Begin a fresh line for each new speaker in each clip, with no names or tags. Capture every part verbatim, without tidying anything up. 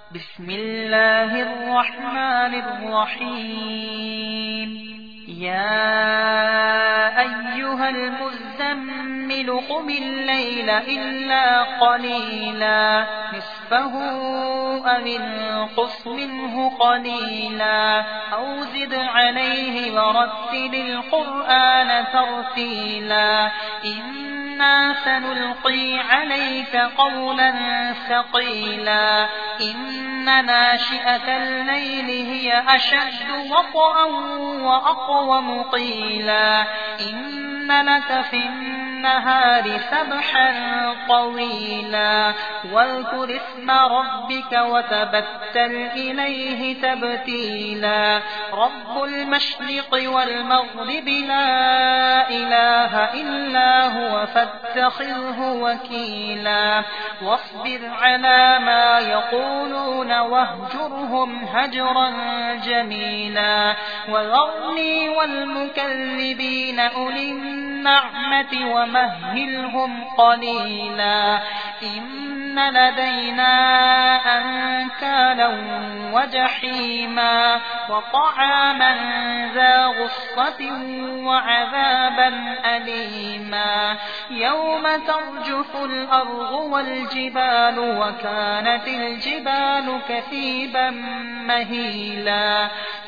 بسم الله الرحمن الرحيم يا أيها المزمل قم الليل إلا قليلا نصفه أو انقص منه قليلا أو زد عليه ورتل القرآن ترتيلا إنا سنلقي عليك قولا ثقيلا إن ناشئة الليل هي أشد وطئا وأقوم قيلا إن لك في النهار سبحا طويلا واذكر اسم ربك وتبتل إليه تبتيلا رب المشرق والمغرب لا إله إلا هو فاتخذه وكيلا واصبر على ما يقولون واهجرهم هجرا جميلا وذرني والمكذبين أولي النعمة ومهلهم قليلا إن لدينا أنكالا وجحيما وطعاما ذا غصة وعذابا أليما يوم ترجف الأرض والجبال وكانت الجبال كثيبا مهيلا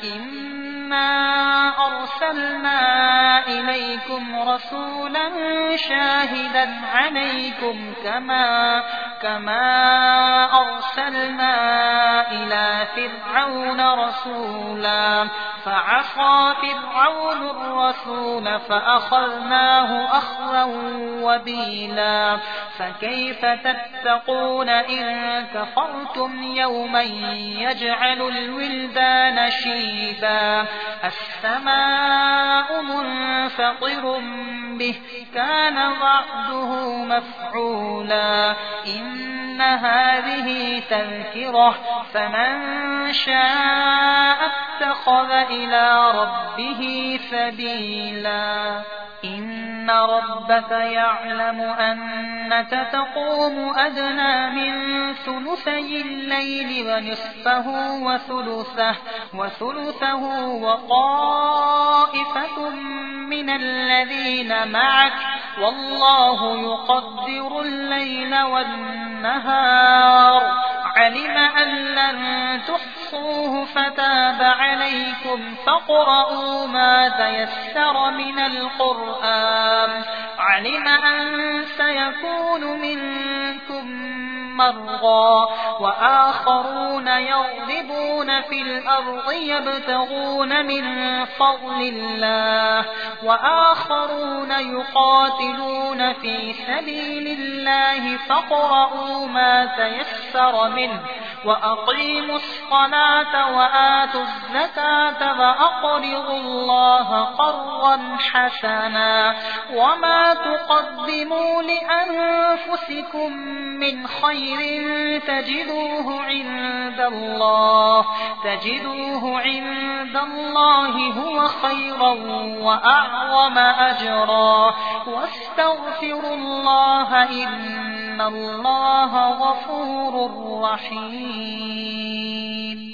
إنا أرسلنا إليكم رسولا شاهدا عليكم كما كما أرسلنا إلى فرعون رسولا فعصى فرعون الرسول فأخذناه أخذا وبيلا فكيف تتقون إن كفرتم يوما يجعل الولدان شيبا السماء منفطر به كان وعده مفعولا إن هذه تذكرة فمن شاء اتخذ إلى ربه سبيلا إن ربك يعلم أنك تقوم أدنى من ثلثي الليل ونصفه وثلثه وثلثه وطائفة من الذين معك والله يقدر الليل والنهار علم أن لن تحصوه فتاب عليكم فاقرؤوا ما تيسر من القرآن علم أن سيكون منكم مرضى وآخرون يضربون في الأرض يبتغون من فضل الله وآخرون يقاتلون في سبيل الله فاقرؤوا ما تيسر منه وأقيموا الصلاة وآتوا الزكاة وأقرضوا الله قرضا حسنا وما تقدموا لأنفسكم من خير تجدوه عند الله تجدوه عند الله هو خيرا وأعظم أجرا واستغفروا الله إن الله غفور رحيم